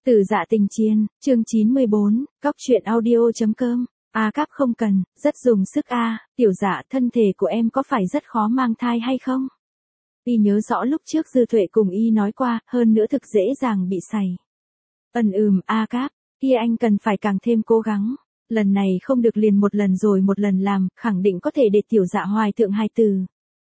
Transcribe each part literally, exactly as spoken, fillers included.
Tử dạ tình chiên, chương chín mươi bốn, cóc truyện audio.com. A Cáp không cần, rất dùng sức a, tiểu dạ thân thể của em có phải rất khó mang thai hay không? Y nhớ rõ lúc trước Dư Tuệ cùng y nói qua, hơn nữa thực dễ dàng bị sảy. Ừm ừm, A Cáp, kia anh cần phải càng thêm cố gắng. Lần này không được liền một lần rồi một lần làm, khẳng định có thể để tiểu dạ hoài thượng hài tử.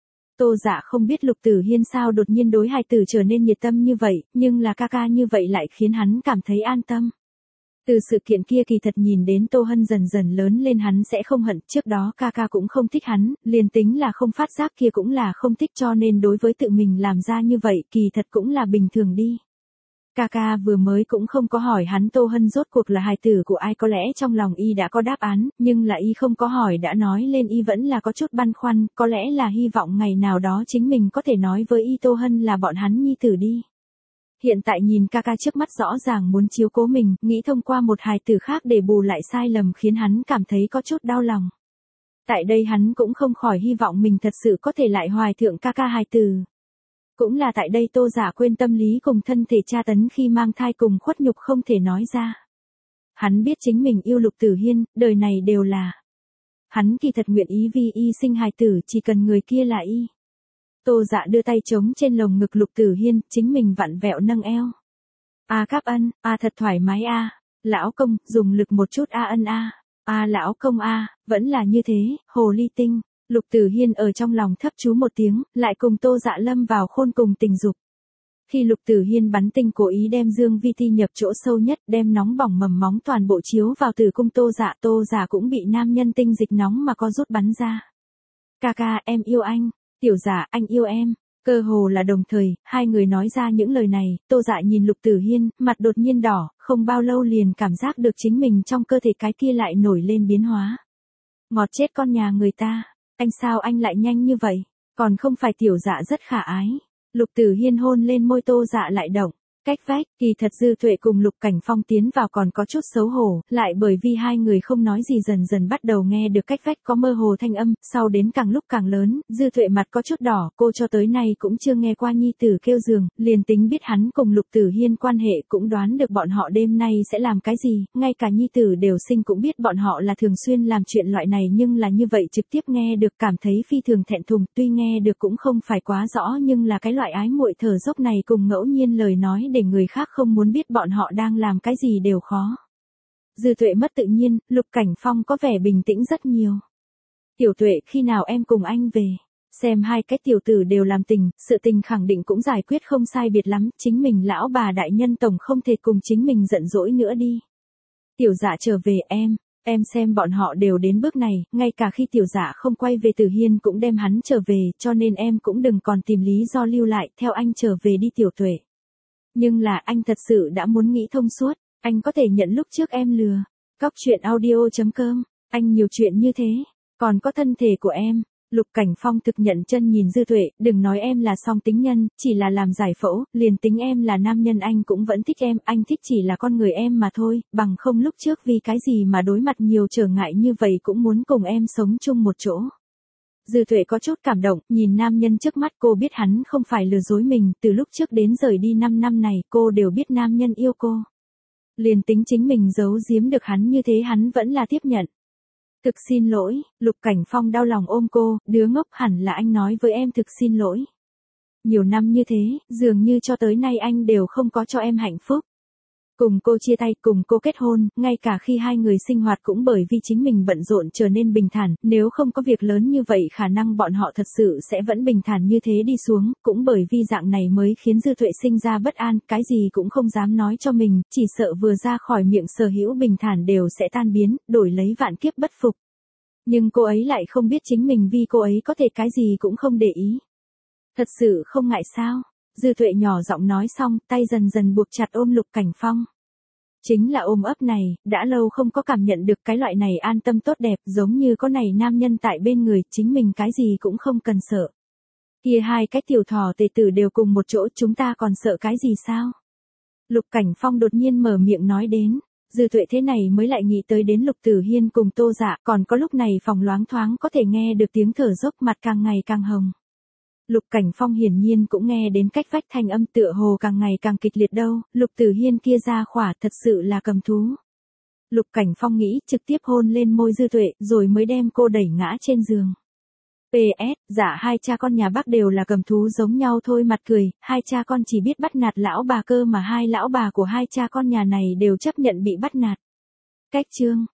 Tô Dạ không biết Lục Tử Hiên sao đột nhiên đối hài tử trở nên nhiệt tâm như vậy, nhưng là ca ca như vậy lại khiến hắn cảm thấy an tâm. Từ sự kiện kia kỳ thật nhìn đến Tô Hân dần dần lớn lên hắn sẽ không hận, trước đó ca ca cũng không thích hắn, liền tính là không phát giác kia cũng là không thích, cho nên đối với tự mình làm ra như vậy kỳ thật cũng là bình thường đi. Ca ca vừa mới cũng không có hỏi hắn Tô Hân rốt cuộc là hài tử của ai, có lẽ trong lòng y đã có đáp án, nhưng là y không có hỏi đã nói lên y vẫn là có chút băn khoăn, có lẽ là hy vọng ngày nào đó chính mình có thể nói với y Tô Hân là bọn hắn nhi tử đi. Hiện tại nhìn ca ca trước mắt rõ ràng muốn chiếu cố mình, nghĩ thông qua một hài tử khác để bù lại sai lầm khiến hắn cảm thấy có chút đau lòng. Tại đây hắn cũng không khỏi hy vọng mình thật sự có thể lại hoài thượng ca ca hài tử. Cũng là tại đây Tô Giả quên tâm lý cùng thân thể tra tấn khi mang thai cùng khuất nhục không thể nói ra. Hắn biết chính mình yêu Lục Tử Hiên, đời này đều là. Hắn kỳ thật nguyện ý vì y sinh hài tử, chỉ cần người kia là y. Tô Dạ đưa tay trống trên lồng ngực Lục Tử Hiên, chính mình vặn vẹo nâng eo. A Cáp ân, a thật thoải mái a, lão công, dùng lực một chút a ân a, a lão công a, vẫn là như thế, hồ ly tinh. Lục Tử Hiên ở trong lòng thấp chú một tiếng, lại cùng Tô Dạ lâm vào khôn cùng tình dục. Khi Lục Tử Hiên bắn tinh cố ý đem Dương Vi Ti nhập chỗ sâu nhất, đem nóng bỏng mầm móng toàn bộ chiếu vào tử cung Tô Dạ, Tô Dạ cũng bị nam nhân tinh dịch nóng mà có rút bắn ra. Ca ca, em yêu anh, tiểu Dạ, anh yêu em. Cơ hồ là đồng thời, hai người nói ra những lời này, Tô Dạ nhìn Lục Tử Hiên, mặt đột nhiên đỏ, không bao lâu liền cảm giác được chính mình trong cơ thể cái kia lại nổi lên biến hóa. Ngọt chết con nhà người ta. Anh sao anh lại nhanh như vậy, còn không phải tiểu Dạ rất khả ái. Lục Tử Hiên hôn lên môi Tô Dạ lại động. Cách vách, kỳ thật Dư Tuệ cùng Lục Cảnh Phong tiến vào còn có chút xấu hổ, lại bởi vì hai người không nói gì dần dần bắt đầu nghe được cách vách có mơ hồ thanh âm, sau đến càng lúc càng lớn, Dư Tuệ mặt có chút đỏ, cô cho tới nay cũng chưa nghe qua nhi tử kêu giường, liền tính biết hắn cùng Lục Tử Hiên quan hệ cũng đoán được bọn họ đêm nay sẽ làm cái gì, ngay cả nhi tử đều sinh cũng biết bọn họ là thường xuyên làm chuyện loại này, nhưng là như vậy trực tiếp nghe được cảm thấy phi thường thẹn thùng, tuy nghe được cũng không phải quá rõ nhưng là cái loại ái muội thở dốc này cùng ngẫu nhiên lời nói để người khác không muốn biết bọn họ đang làm cái gì đều khó. Dư Tuệ mất tự nhiên, Lục Cảnh Phong có vẻ bình tĩnh rất nhiều. Tiểu Tuệ, khi nào em cùng anh về? Xem hai cái tiểu tử đều làm tình, sự tình khẳng định cũng giải quyết không sai biệt lắm, chính mình lão bà đại nhân tổng không thể cùng chính mình giận dỗi nữa đi. Tiểu Dạ trở về em, em xem bọn họ đều đến bước này, ngay cả khi tiểu Dạ không quay về Tử Hiên cũng đem hắn trở về, cho nên em cũng đừng còn tìm lý do lưu lại, theo anh trở về đi Tiểu Tuệ. Nhưng là anh thật sự đã muốn nghĩ thông suốt, anh có thể nhận lúc trước em lừa. Cóc truyện audio.com, anh nhiều chuyện như thế, còn có thân thể của em. Lục Cảnh Phong thực nhận chân nhìn Dư Tuệ, đừng nói em là song tính nhân, chỉ là làm giải phẫu, liền tính em là nam nhân anh cũng vẫn thích em, anh thích chỉ là con người em mà thôi, bằng không lúc trước vì cái gì mà đối mặt nhiều trở ngại như vậy cũng muốn cùng em sống chung một chỗ. Dư Tuệ có chút cảm động, nhìn nam nhân trước mắt cô biết hắn không phải lừa dối mình, từ lúc trước đến rời đi năm năm này cô đều biết nam nhân yêu cô. Liền tính chính mình giấu giếm được hắn như thế hắn vẫn là tiếp nhận. Thực xin lỗi, Lục Cảnh Phong đau lòng ôm cô, đứa ngốc hẳn là anh nói với em thực xin lỗi. Nhiều năm như thế, dường như cho tới nay anh đều không có cho em hạnh phúc. Cùng cô chia tay, cùng cô kết hôn, ngay cả khi hai người sinh hoạt cũng bởi vì chính mình bận rộn trở nên bình thản, nếu không có việc lớn như vậy khả năng bọn họ thật sự sẽ vẫn bình thản như thế đi xuống, cũng bởi vì dạng này mới khiến Dư Tuệ sinh ra bất an, cái gì cũng không dám nói cho mình, chỉ sợ vừa ra khỏi miệng sở hữu bình thản đều sẽ tan biến, đổi lấy vạn kiếp bất phục. Nhưng cô ấy lại không biết chính mình vì cô ấy có thể cái gì cũng không để ý. Thật sự không ngại sao? Dư Tuệ nhỏ giọng nói xong, tay dần dần buộc chặt ôm Lục Cảnh Phong. Chính là ôm ấp này, đã lâu không có cảm nhận được cái loại này an tâm tốt đẹp, giống như có này nam nhân tại bên người, chính mình cái gì cũng không cần sợ. Kia hai cái tiểu thỏ tề tử đều cùng một chỗ, chúng ta còn sợ cái gì sao? Lục Cảnh Phong đột nhiên mở miệng nói đến. Dư Tuệ thế này mới lại nghĩ tới đến Lục Tử Hiên cùng Tô Dạ, còn có lúc này phòng loáng thoáng có thể nghe được tiếng thở dốc, mặt càng ngày càng hồng. Lục Cảnh Phong hiển nhiên cũng nghe đến cách vách thanh âm tựa hồ càng ngày càng kịch liệt đâu, Lục Tử Hiên kia ra khỏa thật sự là cầm thú. Lục Cảnh Phong nghĩ trực tiếp hôn lên môi Dư Tuệ rồi mới đem cô đẩy ngã trên giường. pê ét, dạ hai cha con nhà bác đều là cầm thú giống nhau thôi mặt cười, hai cha con chỉ biết bắt nạt lão bà cơ mà hai lão bà của hai cha con nhà này đều chấp nhận bị bắt nạt. Cách chương